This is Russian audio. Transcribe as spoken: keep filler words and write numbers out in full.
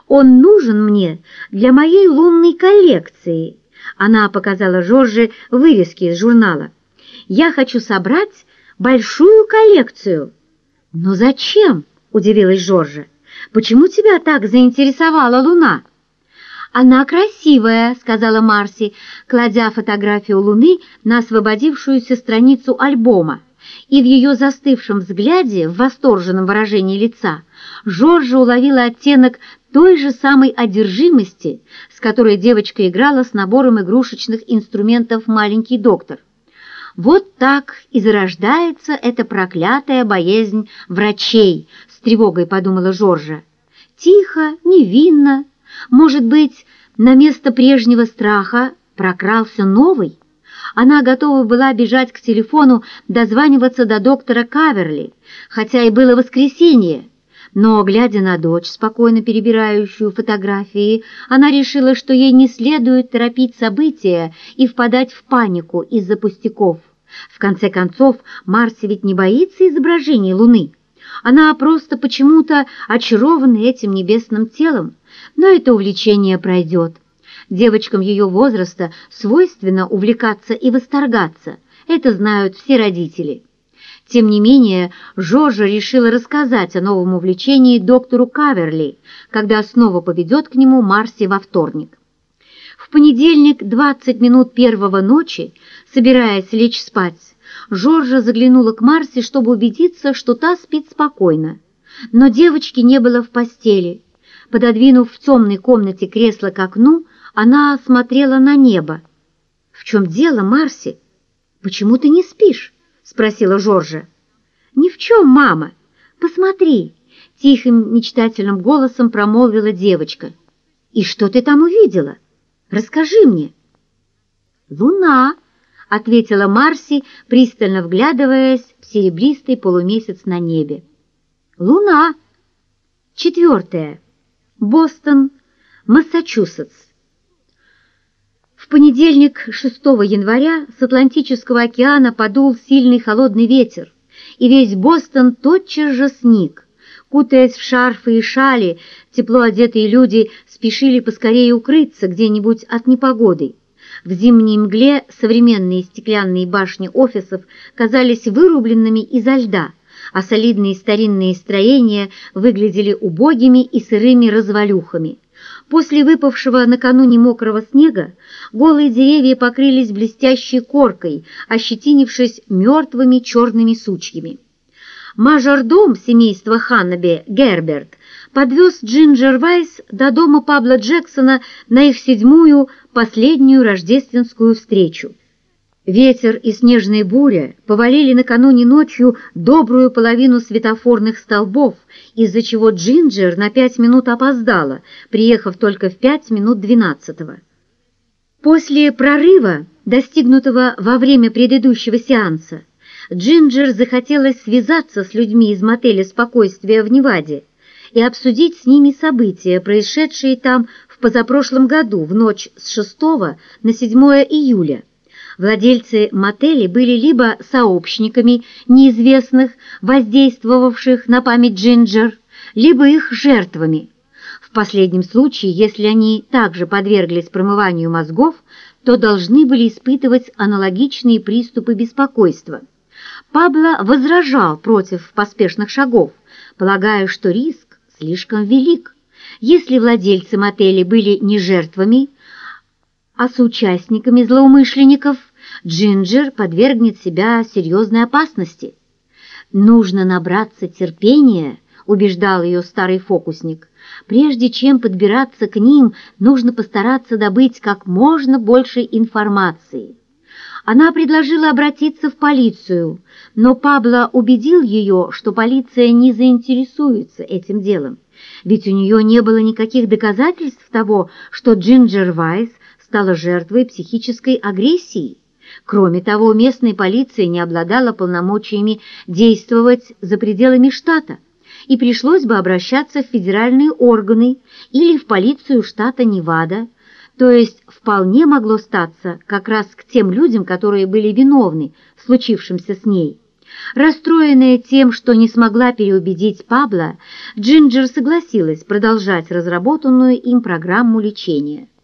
Он нужен мне для моей лунной коллекции. Она показала Жорже вырезки из журнала. Я хочу собрать большую коллекцию. Но зачем? Удивилась Жоржа. Почему тебя так заинтересовала Луна? Она красивая, сказала Марси, кладя фотографию Луны на освободившуюся страницу альбома. И в ее застывшем взгляде, в восторженном выражении лица, Жоржа уловила оттенок той же самой одержимости, с которой девочка играла с набором игрушечных инструментов «Маленький доктор». Вот так и зарождается эта проклятая боязнь врачей, с тревогой подумала Жоржа. Тихо, невинно, может быть, на место прежнего страха прокрался новый? Она готова была бежать к телефону, дозваниваться до доктора Каверли, хотя и было воскресенье. Но, глядя на дочь, спокойно перебирающую фотографии, она решила, что ей не следует торопить события и впадать в панику из-за пустяков. В конце концов, Марси ведь не боится изображений Луны. Она просто почему-то очарована этим небесным телом, но это увлечение пройдет. Девочкам ее возраста свойственно увлекаться и восторгаться, это знают все родители. Тем не менее, Жоржа решила рассказать о новом увлечении доктору Каверли, когда снова поведет к нему Марси во вторник. В понедельник, двадцать минут первого ночи, собираясь лечь спать, Жоржа заглянула к Марси, чтобы убедиться, что та спит спокойно. Но девочки не было в постели. Пододвинув в темной комнате кресло к окну, она смотрела на небо. «В чем дело, Марси? Почему ты не спишь?» — спросила Жоржа. «Ни в чем, мама. Посмотри!» — тихим мечтательным голосом промолвила девочка. «И что ты там увидела? Расскажи мне». «Луна!» — ответила Марси, пристально вглядываясь в серебристый полумесяц на небе. «Луна!» Четвертое. Бостон, Массачусетс. В понедельник, шестого января, с Атлантического океана подул сильный холодный ветер, и весь Бостон тотчас же сник. Кутаясь в шарфы и шали, тепло одетые люди спешили поскорее укрыться где-нибудь от непогоды. В зимней мгле современные стеклянные башни офисов казались вырубленными изо льда, а солидные старинные строения выглядели убогими и сырыми развалюхами. После выпавшего накануне мокрого снега голые деревья покрылись блестящей коркой, ощетинившись мертвыми черными сучьями. Мажордом семейства Ханнаби, Герберт, подвез Джинджер Вайс до дома Пабло Джексона на их седьмую, последнюю рождественскую встречу. Ветер и снежная буря повалили накануне ночью добрую половину светофорных столбов, из-за чего Джинджер на пять минут опоздала, приехав только в пять минут двенадцатого. После прорыва, достигнутого во время предыдущего сеанса, Джинджер захотелось связаться с людьми из мотеля «Спокойствие» в Неваде и обсудить с ними события, происшедшие там в позапрошлом году, в ночь с шестого на седьмое июля. Владельцы мотелей были либо сообщниками неизвестных, воздействовавших на память Джинджер, либо их жертвами. В последнем случае, если они также подверглись промыванию мозгов, то должны были испытывать аналогичные приступы беспокойства. Пабло возражал против поспешных шагов, полагая, что риск слишком велик. Если владельцы мотелей были не жертвами, а соучастниками злоумышленников, Джинджер подвергнет себя серьезной опасности. «Нужно набраться терпения», — убеждал ее старый фокусник. «Прежде чем подбираться к ним, нужно постараться добыть как можно больше информации». Она предложила обратиться в полицию, но Пабло убедил ее, что полиция не заинтересуется этим делом, ведь у нее не было никаких доказательств того, что Джинджер Вайс стала жертвой психической агрессии. Кроме того, местная полиция не обладала полномочиями действовать за пределами штата, и пришлось бы обращаться в федеральные органы или в полицию штата Невада, то есть вполне могло статься как раз к тем людям, которые были виновны в случившемся с ней. Расстроенная тем, что не смогла переубедить Пабло, Джинджер согласилась продолжать разработанную им программу лечения.